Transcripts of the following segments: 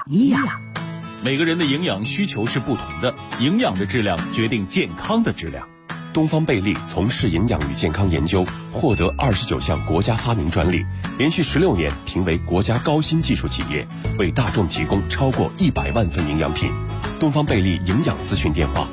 每个人的营养需求是不同的，营养的质量决定健康的质量。 东方贝利从事营养与健康研究，获得29项国家发明专利，连续16年评为国家高新技术企业，为大众提供超过100万份营养品。东方贝利营养咨询电话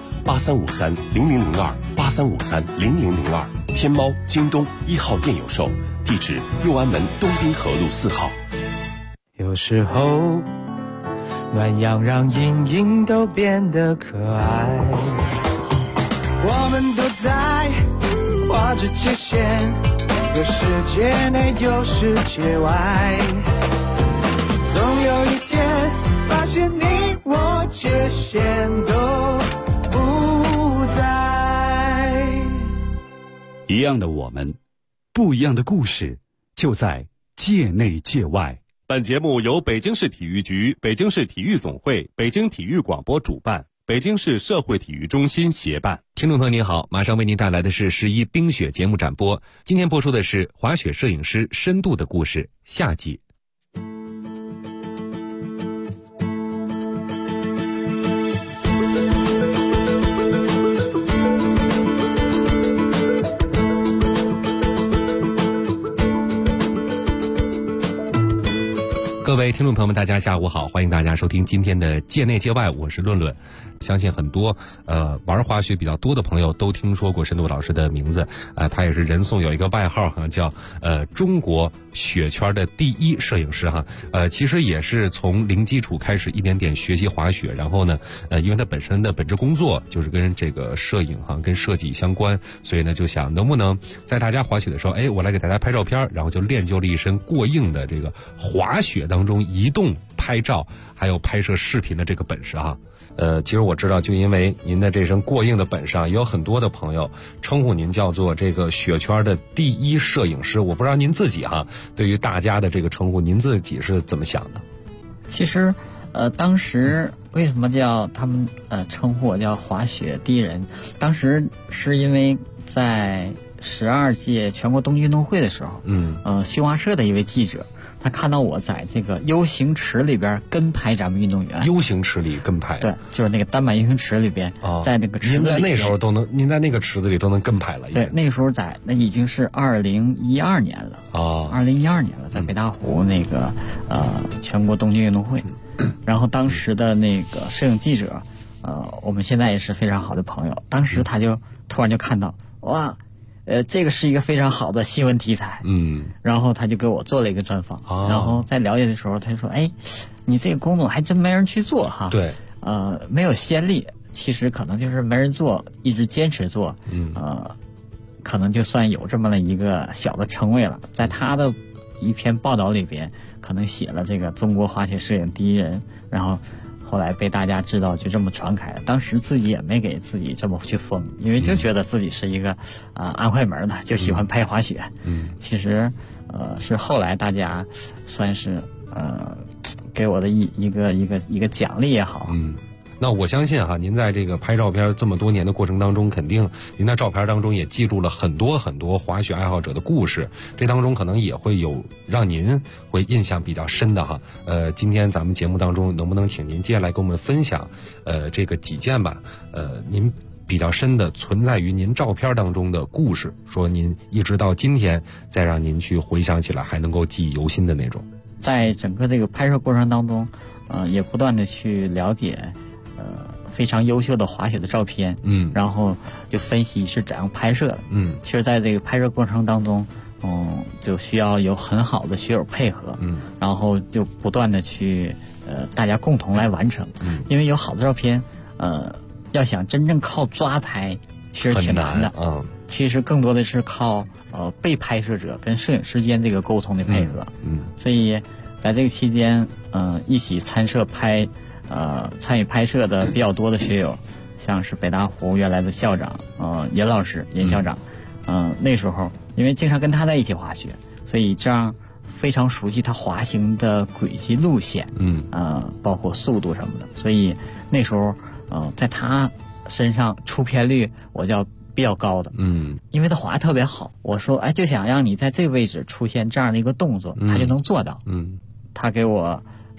83530002，83530002，天猫、京东1号店有售，地址右安门东滨河路4号。 有时候暖阳让阴影都变得可爱，我们都在画着界限，有世界内有世界外，总有一天发现你我界限都不在。 一样的我们，不一样的故事，就在界内界外。 本节目由北京市体育局、北京市体育总会、北京体育广播主办，北京市社会体育中心协办。 听众朋友您好，马上为您带来的是11冰雪节目展播。今天播出的是滑雪摄影师深度的故事下集。各位听众朋友们，大家下午好，欢迎大家收听今天的界内界外，我是论论。相信很多玩滑雪比较多的朋友都听说过深度老师的名字，他也是人送有一个外号哈，叫中国雪圈的第一摄影师哈。其实也是从零基础开始一点点学习滑雪，然后呢因为他本身的本职工作就是跟这个摄影哈跟设计相关，所以呢就想能不能在大家滑雪的时候，我来给大家拍照片，然后就练就了一身过硬的这个滑雪当中移动拍照还有拍摄视频的这个本事哈。其实我知道，就因为您的这身过硬的本事啊，也有很多的朋友称呼您叫做这个雪圈的第一摄影师。我不知道您自己哈，对于大家的这个称呼，您自己是怎么想的？ 其实，当时为什么叫他们称呼我叫滑雪第一人？当时是因为在12届全国冬季运动会的时候，新华社的一位记者。他看到我在这个 U 型池里边跟拍咱们运动员。U 型池里跟拍？对， 就是那个单板 U 型池里边，在那个池子里边。 您在那时候您在那个池子里都能跟拍了。 对，那个时候那已经是2012年了。2012年了，在北大湖那个全国冬季运动会。然后当时的那个摄影记者，我们现在也是非常好的朋友。当时他就突然就看到，哇！这个是一个非常好的新闻题材，然后他就给我做了一个专访，然后在了解的时候，他就说，你这个工作还真没人去做哈， 对， 没有先例，其实可能就是没人做，一直坚持做，可能就算有这么一个小的称谓了。在他的一篇报道里边，可能写了这个中国滑雪摄影第一人，然后后来被大家知道，就这么传开了。当时自己也没给自己这么去封，因为就觉得自己是一个安徽门的，就喜欢拍滑雪。其实是后来大家算是给我的一个奖励也好。 那我相信哈，您在这个拍照片这么多年的过程当中，肯定您在照片当中也记录了很多很多滑雪爱好者的故事，这当中可能也会有让您会印象比较深的哈。今天咱们节目当中能不能请您接下来跟我们分享这个几件吧，您比较深的存在于您照片当中的故事，说您一直到今天再让您去回想起来还能够记忆犹新的那种。 在整个这个拍摄过程当中，也不断的去了解非常优秀的滑雪的照片，然后就分析是怎样拍摄的，其实在这个拍摄过程当中，就需要有很好的学友配合，然后就不断的去大家共同来完成，因为有好的照片，要想真正靠抓拍，其实挺难的，其实更多的是靠被拍摄者跟摄影师间这个沟通的配合，所以在这个期间，一起参与拍摄的比较多的学友，像是北大湖原来的校长严老师严校长，那时候因为经常跟他在一起滑雪，所以这样非常熟悉他滑行的轨迹路线，包括速度什么的，所以那时候在他身上出片率我叫比较高的，因为他滑得特别好，我说就想让你在这个位置出现这样的一个动作，他就能做到，他给我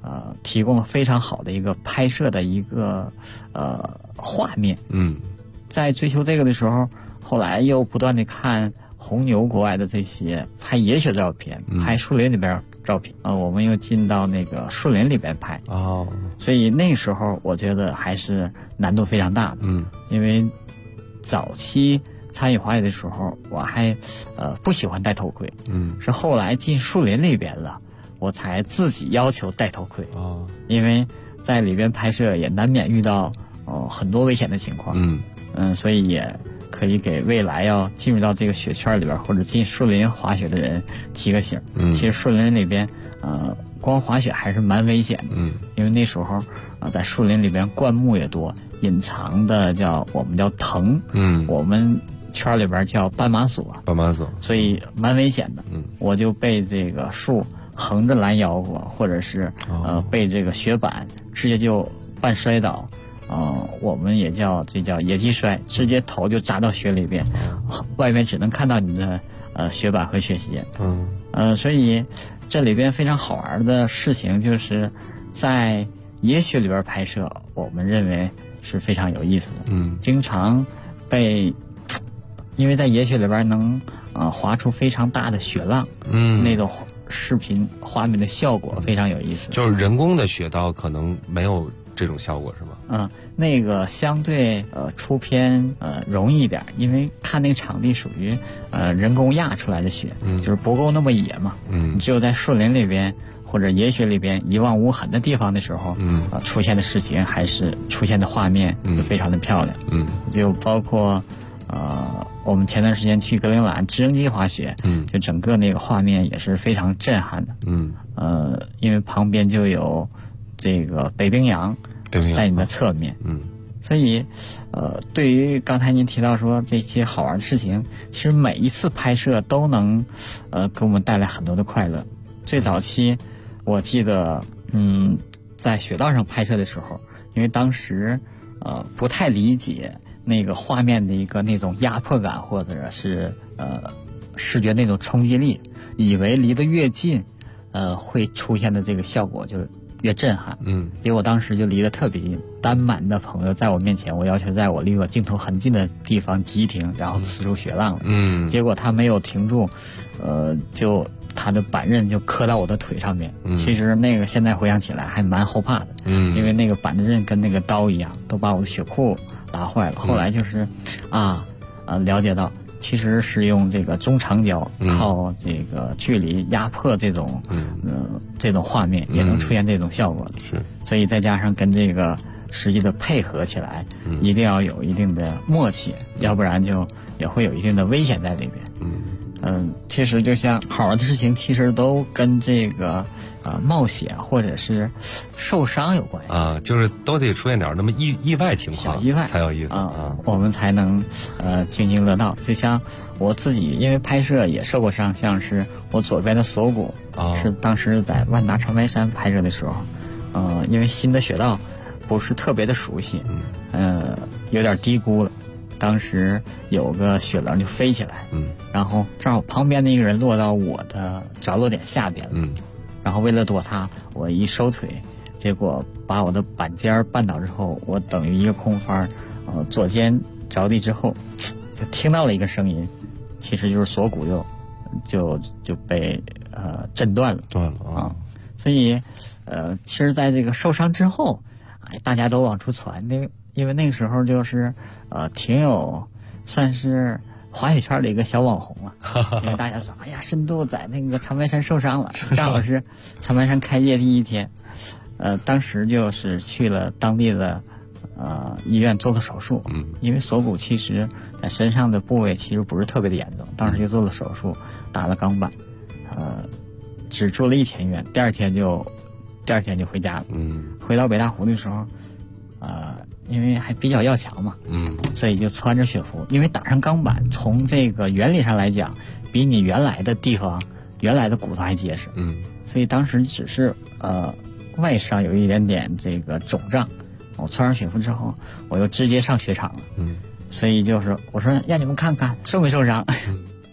提供了非常好的一个拍摄的一个画面。在追求这个的时候，后来又不断的看红牛国外的这些拍野雪照片，拍树林里边照片我们又进到那个树林里边拍所以那时候我觉得还是难度非常大的。因为早期参与滑雪的时候，我还不喜欢戴头盔，是后来进树林里边了，我才自己要求戴头盔因为在里边拍摄也难免遇到很多危险的情况，所以也可以给未来要进入到这个雪圈里边或者进树林滑雪的人提个醒。其实树林里边光滑雪还是蛮危险的，因为那时候在树林里边灌木也多，隐藏的我们叫藤，我们圈里边叫斑马索，所以蛮危险的。我就被这个树横着拦腰过，或者是被这个雪板直接就半摔倒，我们也叫野鸡摔，直接头就扎到雪里边，外面只能看到你的雪板和雪鞋。所以这里边非常好玩的事情就是在野雪里边拍摄，我们认为是非常有意思的。经常因为在野雪里边能滑出非常大的雪浪，那种视频画面的效果非常有意思。 就是人工的雪道可能没有这种效果是吗？ 那个相对出片容易一点，因为看那个场地属于人工压出来的雪，就是不够那么野嘛。只有在树林里边或者野雪里边一望无痕的地方的时候，出现的事情还是出现的画面就非常的漂亮。就包括我们前段时间去格陵兰直升机滑雪，就整个那个画面也是非常震撼的。因为旁边就有这个北冰洋在你的侧面，所以对于刚才您提到说这些好玩的事情，其实每一次拍摄都能给我们带来很多的快乐。最早期我记得在雪道上拍摄的时候，因为当时不太理解那个画面的一个那种压迫感，或者是视觉那种冲击力，以为离得越近会出现的这个效果就越震撼。结果当时就离得特别近，丹麦的朋友在我面前，我要求在我离我镜头很近的地方急停，然后呲出雪浪了。结果他没有停住，就他的板刃就磕到我的腿上面。其实那个现在回想起来还蛮后怕的，因为那个板刃跟那个刀一样，都把我的雪裤拉坏了。后来就是了解到其实是用这个中长焦靠这个距离压迫这种这种画面也能出现这种效果的。所以再加上跟这个实际的配合起来，一定要有一定的默契，要不然就也会有一定的危险在里边。其实就像好玩的事情，其实都跟这个冒险或者是受伤有关系就是都得出现点那么意外情况， 小意外才有意思我们才能津津乐道。就像我自己，因为拍摄也受过伤，像是我左边的锁骨是当时在万达长白山拍摄的时候，因为新的雪道不是特别的熟悉，有点低估了。当时有个雪棱就飞起来，然后正好旁边的一个人落到我的着落点下边了，然后为了躲他，我一收腿，结果把我的板尖绊倒之后，我等于一个空翻，左肩着地之后，就听到了一个声音，其实就是锁骨就被震断了所以其实在这个受伤之后，大家都往出传，因为那个时候就是挺有算是滑雪圈的一个小网红了，因为大家说哎呀深度在那个长白山受伤了，正好是长白山开业第一天，当时就是去了当地的医院做了手术，因为锁骨其实在身上的部位其实不是特别的严重，当时就做了手术，打了钢板，只住了1天院，第二天就回家了。回到北大湖的时候，因为还比较要强嘛，所以就穿着雪服，因为打上钢板，从这个原理上来讲，比你原来的地方、原来的骨头还结实，所以当时只是外伤有一点点这个肿胀，我穿上雪服之后，我又直接上雪场了，所以就是我说让你们看看受没受伤，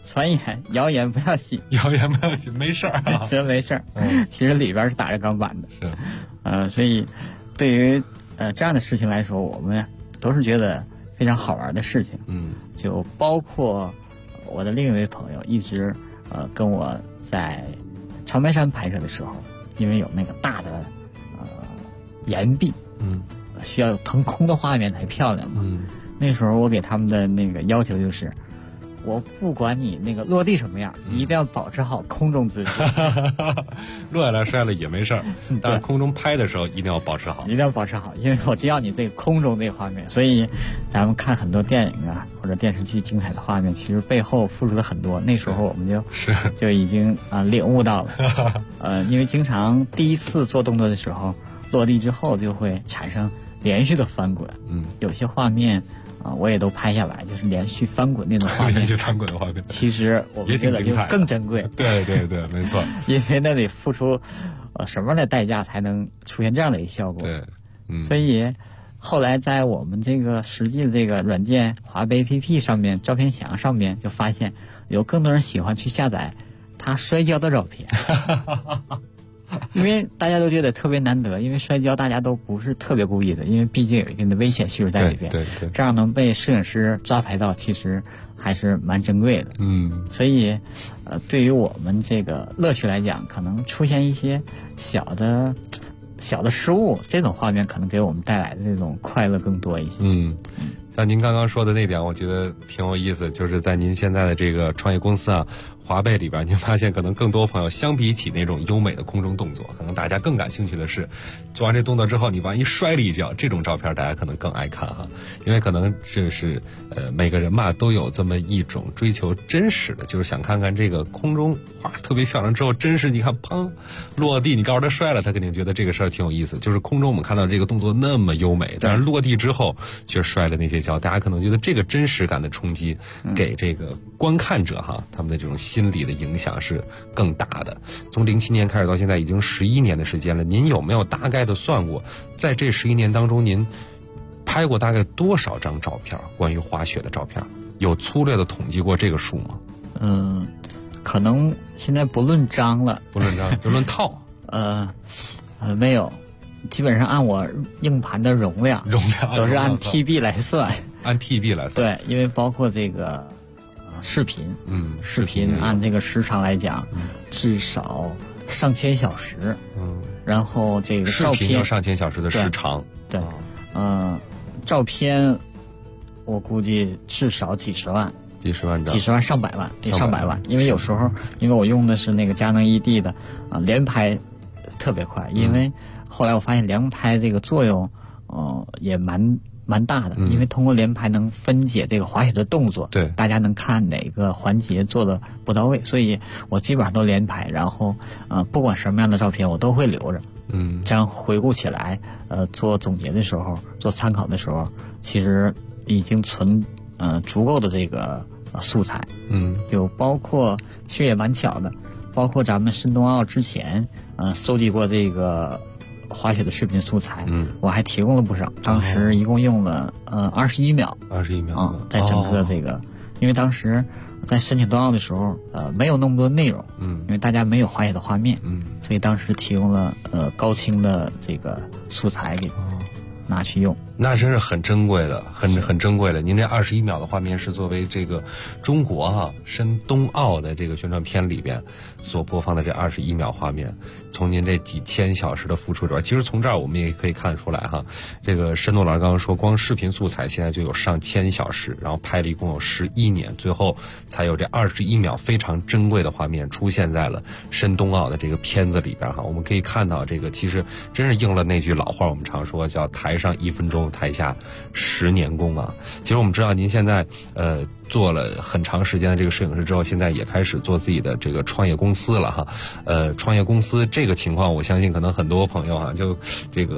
传言谣言不要信， 谣言不要信，没事儿， 真没事儿。其实里边是打着钢板的。 是， 所以对于这样的事情来说，我们都是觉得非常好玩的事情。就包括我的另一位朋友一直跟我在长白山拍摄的时候，因为有那个大的岩壁，需要腾空的画面才漂亮嘛。那时候我给他们的那个要求就是，我不管你那个落地什么样，一定要保持好空中姿势。 落下来摔了也没事儿，但是空中拍的时候一定要保持好， 一定要保持好，因为我知道你这个空中这个画面，所以咱们看很多电影啊或者电视剧精彩的画面，其实背后付出了很多。那时候我们就已经领悟到了。因为经常第一次做动作的时候，落地之后就会产生连续的翻滚。有些画面我也都拍下来，就是连续翻滚那种画面。 连续翻滚的画面， 其实我们觉得就更珍贵。 对对对，没错。 因为那得付出什么样的代价才能出现这样的一个效果？ 对， 所以后来在我们这个实际的这个软件华为 APP 上面，照片墙上面就发现有更多人喜欢去下载他摔跤的照片。因为大家都觉得特别难得，因为摔跤大家都不是特别故意的，因为毕竟有一定的危险系数在里边。 对， 这样能被摄影师抓拍到，其实还是蛮珍贵的。所以对于我们这个乐趣来讲，可能出现一些小的失误，这种画面可能给我们带来的这种快乐更多一些。 像您刚刚说的那点，我觉得挺有意思，就是在您现在的这个创业公司啊，华贝里边，您发现可能更多朋友相比起那种优美的空中动作，可能大家更感兴趣的是，做完这动作之后，你万一摔了一跤，这种照片大家可能更爱看哈，因为可能这是每个人嘛都有这么一种追求真实的，就是想看看这个空中画特别漂亮之后，真实你看砰落地，你告诉他摔了，他肯定觉得这个事儿挺有意思。就是空中我们看到这个动作那么优美，但是落地之后却摔了那些跤，大家可能觉得这个真实感的冲击给这个观看者哈，他们的这种心理的影响是更大的。从07年开始到现在已经11年的时间了，您有没有大概的算过，在这11年当中您拍过大概多少张照片，关于滑雪的照片？有粗略的统计过这个数吗？ 可能现在不论张了， 不论张就论套。 没有，基本上按我硬盘的容量都是按 TB 来算。 按 TB 来算。 对，因为包括这个视频，视频按这个时长来讲，至少上千小时。然后这个照片视频要上千小时的时长。 对，照片我估计至少几十万张，上百万。因为有时候，因为我用的是那个佳能ED 的连拍特别快，因为后来我发现连拍这个作用也蛮大的，因为通过连拍能分解这个滑雪的动作， 对， 大家能看哪个环节做的不到位，所以我基本上都连拍，然后不管什么样的照片我都会留着，这样回顾起来，做总结的时候，做参考的时候，其实已经存足够的这个素材，有包括其实也蛮巧的，包括咱们申冬奥之前搜集过这个滑雪的视频素材，我还提供了不少，当时一共用了21秒，在整个这个，因为当时在申请冬奥的时候，没有那么多内容，因为大家没有滑雪的画面，所以当时提供了高清的这个素材给拿去用。 那真是很珍贵的，很珍贵的。您这21秒的画面是作为这个中国申冬奥的这个宣传片里边所播放的这21秒画面，从您这几千小时的付出中，其实从这儿我们也可以看得出来这个申冬老师刚刚说，光视频素材现在就有上千小时，然后拍了一共有11年，最后才有这21秒非常珍贵的画面出现在了申冬奥的这个片子里边我们可以看到，这个其实真是应了那句老话，我们常说叫台上1分钟，台下10年功啊。其实我们知道您现在做了很长时间的这个摄影师之后，现在也开始做自己的这个创业公司了创业公司这个情况，我相信可能很多朋友就这个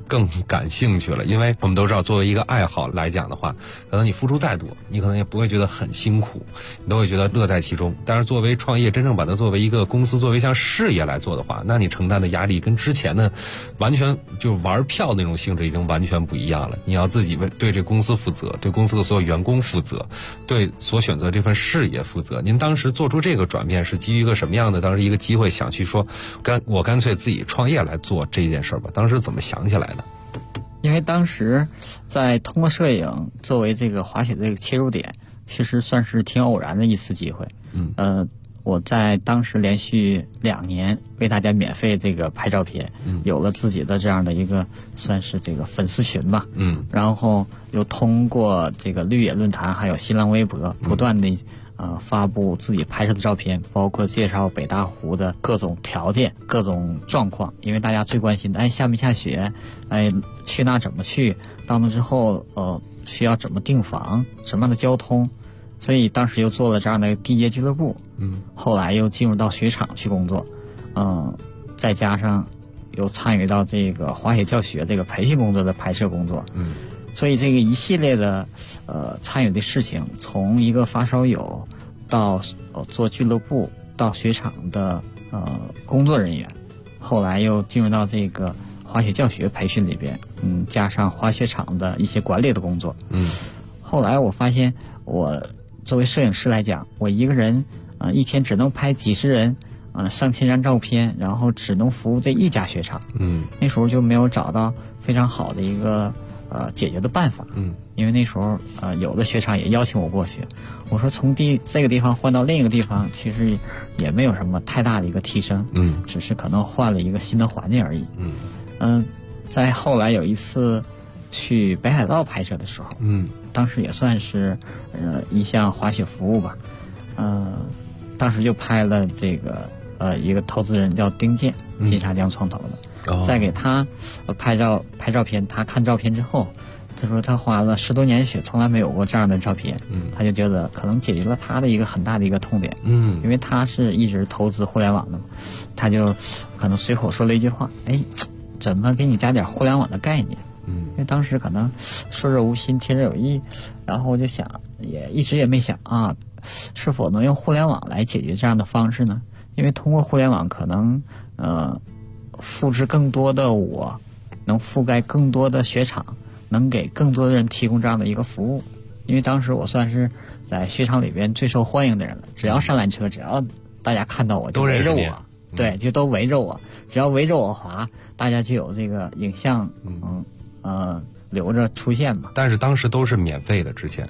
更感兴趣了。因为我们都知道，作为一个爱好来讲的话，可能你付出再多，你可能也不会觉得很辛苦，你都会觉得乐在其中。但是作为创业，真正把它作为一个公司，作为像事业来做的话，那你承担的压力跟之前呢，完全就玩票那种性质已经完全不一样了。你要自己对这公司负责，对公司的所有员工负责，对所选择这份事业负责。您当时做出这个转变是基于一个什么样的当时一个机会，想去说我干脆自己创业来做这件事吧？当时怎么想起来的？ 因为当时在通过摄影作为这个滑雪的这个切入点，其实算是挺偶然的一次机会。我在当时连续2年为大家免费这个拍照片，有了自己的这样的一个算是这个粉丝群吧。然后又通过这个绿野论坛还有新浪微博不断的发布自己拍摄的照片，包括介绍北大湖的各种条件、各种状况。因为大家最关心的，下没下雪，去那怎么去，到那之后需要怎么订房，什么样的交通。所以当时又做了这样的地接俱乐部，后来又进入到雪场去工作，再加上又参与到这个滑雪教学这个培训工作的拍摄工作，所以这个一系列的参与的事情，从一个发烧友到做俱乐部，到雪场的工作人员，后来又进入到这个滑雪教学培训里边，加上滑雪场的一些管理的工作，后来我发现我作为摄影师来讲，我一个人一天只能拍几十人，上千张照片，然后只能服务这一家雪场。那时候就没有找到非常好的一个解决的办法。因为那时候有的雪场也邀请我过去，我说从这个地方换到另一个地方，其实也没有什么太大的一个提升，只是可能换了一个新的环境而已。在后来有一次去北海道拍摄的时候，当时也算是一项滑雪服务吧，当时就拍了这个一个投资人叫丁健，金沙江创投的，再给他拍照片，他看照片之后，他说他滑了10多年雪，从来没有过这样的照片，他就觉得可能解决了他的一个很大的一个痛点，因为他是一直投资互联网的嘛，他就可能随口说了一句话，怎么给你加点互联网的概念？因为当时可能说者无心，听者有意，然后我就想，也一直也没想是否能用互联网来解决这样的方式呢？因为通过互联网可能复制更多的我，能覆盖更多的雪场，能给更多的人提供这样的一个服务。因为当时我算是在雪场里边最受欢迎的人了，只要上缆车，只要大家看到我就围着我，对，就都围着我，只要围着我滑，大家就有这个影像留着出现嘛。 但是当时都是免费的，之前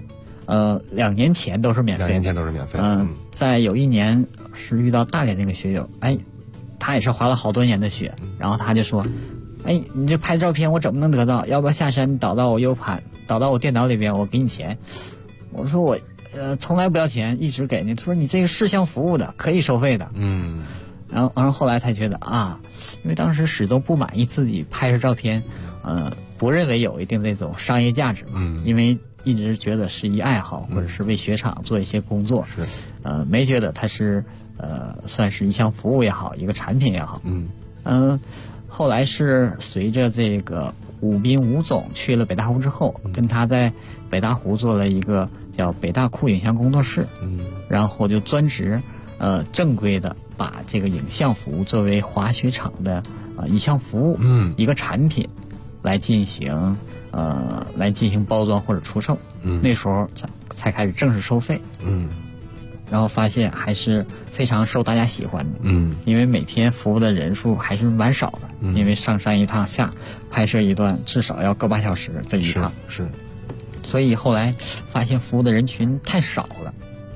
2年前都是免费的。2 年前都是免费的。 在有一年是遇到大连那个学友，他也是滑了好多年的雪，然后他就说，你这拍照片我怎么能得到？要不要下山导到我 U 盘，导到我电脑里边，我给你钱。我说我从来不要钱，一直给你。他说你这个是项服务的，可以收费的。然后后来才觉得因为当时始终不满意自己拍摄照片，不认为有一定的那种商业价值，因为一直觉得是一爱好，或者是为雪场做一些工作，没觉得它是算是一项服务也好，一个产品也好。后来是随着这个武斌吴总去了北大湖之后，跟他在北大湖做了一个叫北大库影像工作室，然后就专职正规的把这个影像服务作为滑雪场的一项服务，一个产品来进行包装或者出售。那时候才开始正式收费。然后发现还是非常受大家喜欢的。因为每天服务的人数还是蛮少的，因为上山一趟下拍摄一段至少要个8小时这一趟。 是。 所以后来发现服务的人群太少了。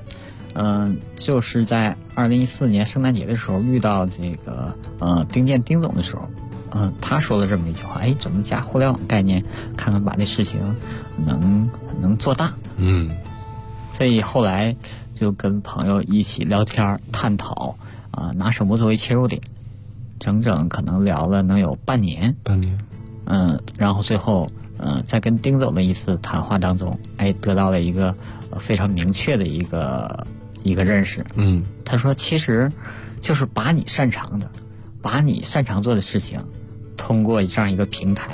就是在2014年圣诞节的时候遇到这个丁健丁总的时候，他说了这么一句话，怎么加互联网概念，看看把这事情能做大。所以后来就跟朋友一起聊天探讨，拿什么作为切入点，整整可能聊了能有半年。然后最后在跟丁总的一次谈话当中，得到了一个非常明确的一个认识。他说其实就是把你擅长做的事情，通过这样一个平台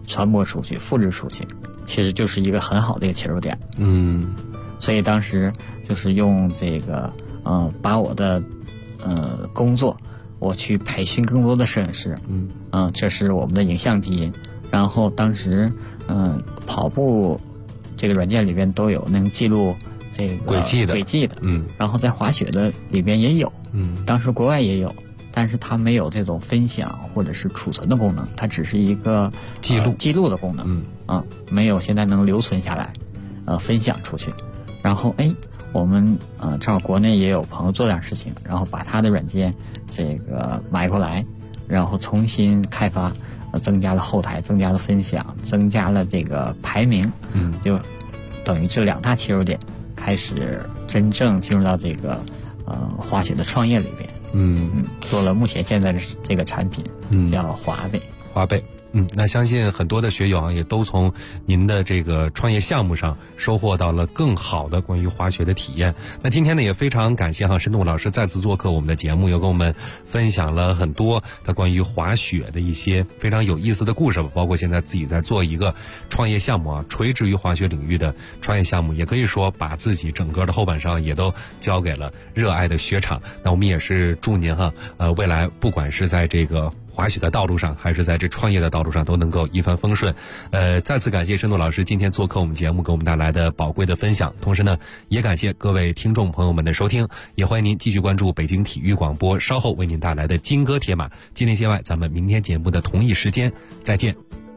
传播出去、复制出去，其实就是一个很好的一个切入点。所以当时就是用这个把我的工作，我去培训更多的摄影师。这是我们的影像基因。然后当时跑步这个软件里边都有能记录这个轨迹的，然后在滑雪的里边也有，当时国外也有，但是它没有这种分享或者是储存的功能，它只是一个记录的功能，没有现在能留存下来，分享出去。然后我们正好国内也有朋友做这样事情，然后把他的软件这个买过来，然后重新开发，增加了后台，增加了分享，增加了这个排名，就等于这2大切入点，开始真正进入到这个滑雪的创业里边。做了目前现在的这个产品，叫滑贝。 那相信很多的学友也都从您的这个创业项目上收获到了更好的关于滑雪的体验。那今天呢，也非常感谢申栋老师再次做客我们的节目，又跟我们分享了很多他关于滑雪的一些非常有意思的故事，包括现在自己在做一个创业项目垂直于滑雪领域的创业项目，也可以说把自己整个的后半生也都交给了热爱的雪场。那我们也是祝您未来不管是在这个滑雪的道路上，还是在这创业的道路上，都能够一帆风顺。再次感谢申栋老师今天做客我们节目，给我们带来的宝贵的分享。同时呢，也感谢各位听众朋友们的收听，也欢迎您继续关注北京体育广播稍后为您带来的金戈铁马。今天节外，咱们明天节目的同一时间再见。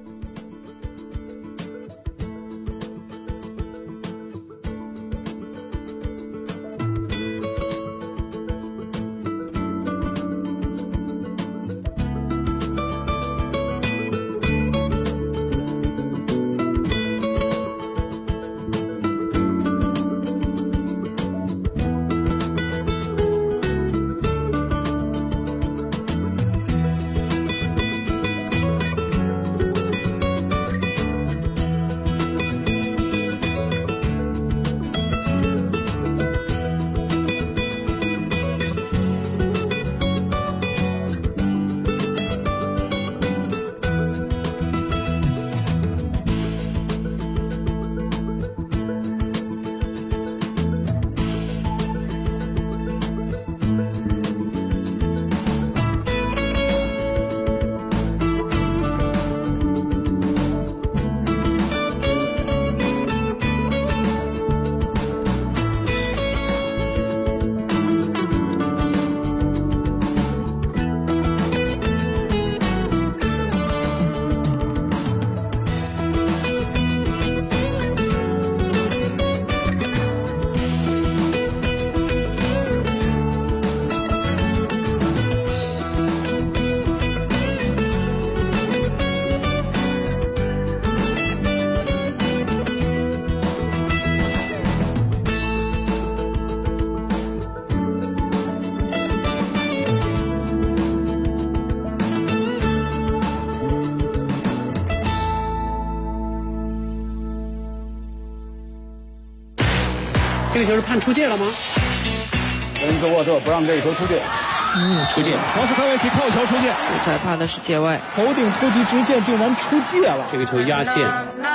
这个球是判出界了吗？ 恩格沃特不让这个球出界。 出界。 莫斯科维奇扣球出界。 裁判的是界外， 头顶突击直线竟然出界了。 这个球压线。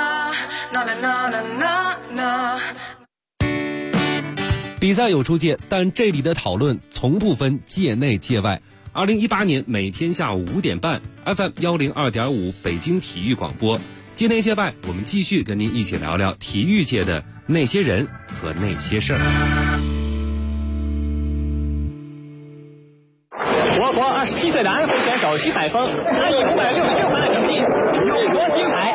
比赛有出界，但这里的讨论从不分界内界外。2018年每天下午5点半 FM 102.5北京体育广播，界内界外，我们继续跟您一起聊聊体育界的那些人和那些事儿。 我国27岁的安徽选手徐海峰，他以566分的成绩勇夺金牌。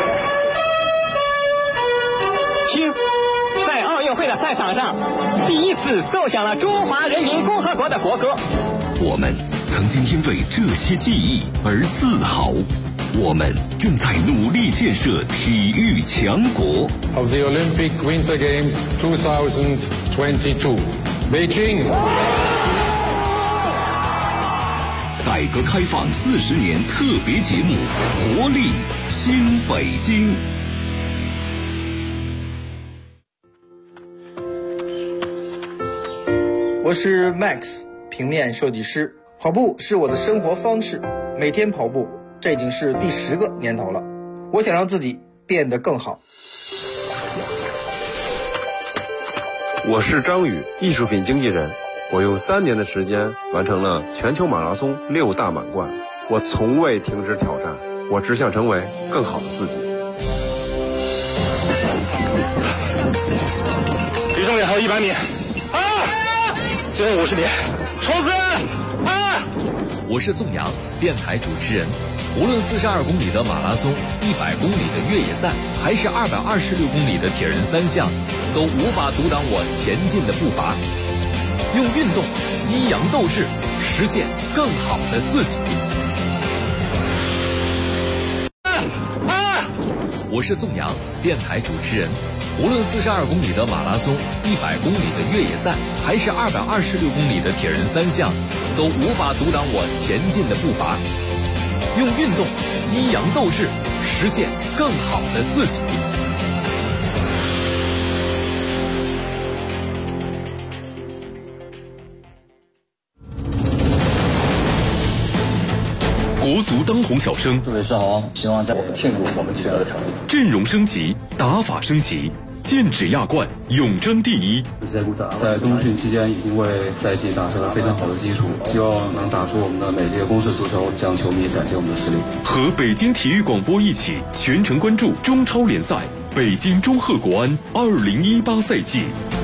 听，在奥运会的赛场上，第一次奏响了中华人民共和国的国歌。 我们曾经因为这些记忆而自豪。我们正在努力建设体育强国。 Of the Olympic Winter Games 2022, Beijing. 改革开放40年特别节目，活力新北京。 我是 Max， 平面设计师。跑步是我的生活方式，每天跑步。这已经是第10个年头了。 我想让自己变得更好。 我是张宇，艺术品经纪人。我用3年的时间完成了全球马拉松6大满贯。我从未停止挑战，我只想成为更好的自己。 离终点还有100米，最后50米，冲刺！ 我是宋阳，电台主持人。无论42公里的马拉松、100公里的越野赛，还是226公里的铁人3项，都无法阻挡我前进的步伐。用运动激扬斗志，实现更好的自己。我是宋阳，电台主持人。无论42公里的马拉松、100公里的越野赛，还是226公里的铁人3项，都无法阻挡我前进的步伐。用运动激扬斗志，实现更好的自己。 国足当红小生， 各位少王，希望在我们庆祝我们取得的成绩。 阵容升级，打法升级，剑指亚冠，永争第一。 在冬训期间已经为赛季打下了非常好的基础，希望能打出我们的美丽的攻势足球，向球迷展现我们的实力。 和北京体育广播一起全程关注中超联赛北京中赫国安2018赛季。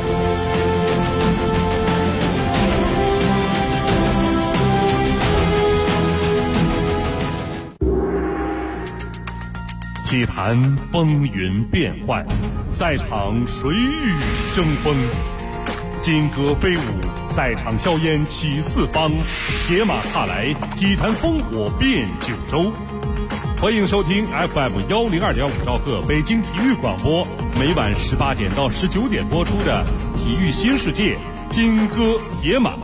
体坛风云变幻，赛场水雨争锋，金戈飞舞，赛场硝烟起四方，铁马踏来，体坛烽火遍九州。欢迎收听 FM102.5兆赫北京体育广播，每晚18点到19点播出的《体育新世界》金戈铁马。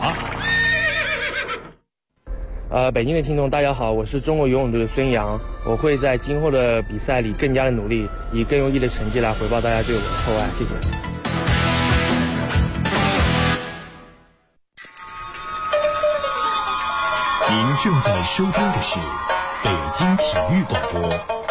北京的听众大家好，我是中国游泳队的孙杨，我会在今后的比赛里更加的努力，以更优异的成绩来回报大家对我的厚爱，谢谢。 您正在收听的是北京体育广播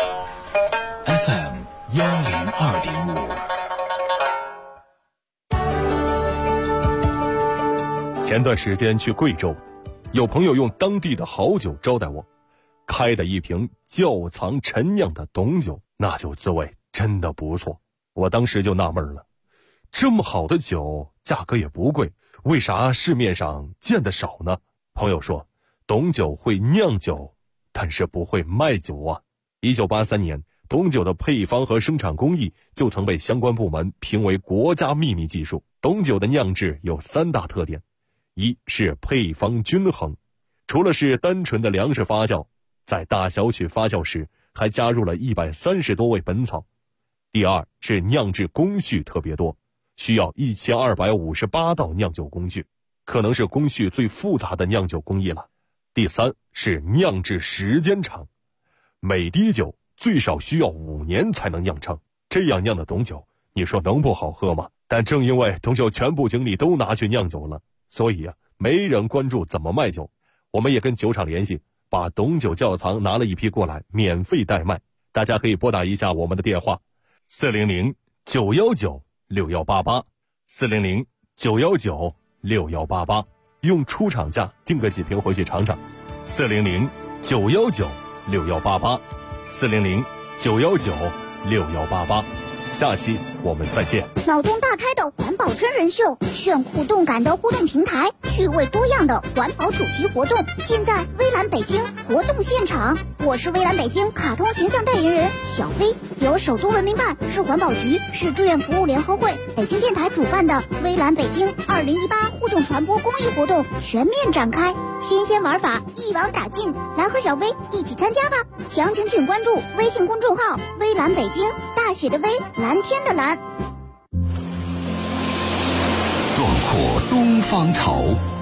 FM102.5。 前段时间去贵州，有朋友用当地的好酒招待我，开的一瓶窖藏陈酿的董酒，那酒滋味真的不错。我当时就纳闷了，这么好的酒，价格也不贵，为啥市面上见得少呢？朋友说，董酒会酿酒，但是不会卖酒啊。1983年，董酒的配方和生产工艺就曾被相关部门评为国家秘密技术。董酒的酿制有3大特点，一是配方均衡，除了是单纯的粮食发酵，在大小曲发酵时还加入了130多味本草。第二是酿制工序特别多，需要1258道酿酒工序，可能是工序最复杂的酿酒工艺了。第三是酿制时间长，每滴酒最少需要5年才能酿成，这样酿的董酒，你说能不好喝吗？但正因为董酒全部精力都拿去酿酒了，所以没人关注怎么卖酒。我们也跟酒厂联系，把董酒窖藏拿了一批过来，免费代卖。大家可以拨打一下我们的电话400-919-6188 400-919-6188，用出厂价订个几瓶回去尝尝。400-919-6188 400-919-6188。下期我们再见。 脑洞大开的环保真人秀，炫酷动感的互动平台，趣味多样的环保主题活动，尽在微蓝北京活动现场。我是微蓝北京卡通形象代言人小飞，由首都文明办、市环保局、市志愿服务联合会、北京电台主办的微蓝北京2018互动传播公益活动全面展开，新鲜玩法一网打尽，来和小飞一起参加吧！详情请关注微信公众号微蓝北京，大写的微，蓝天的蓝。 壮阔东方潮。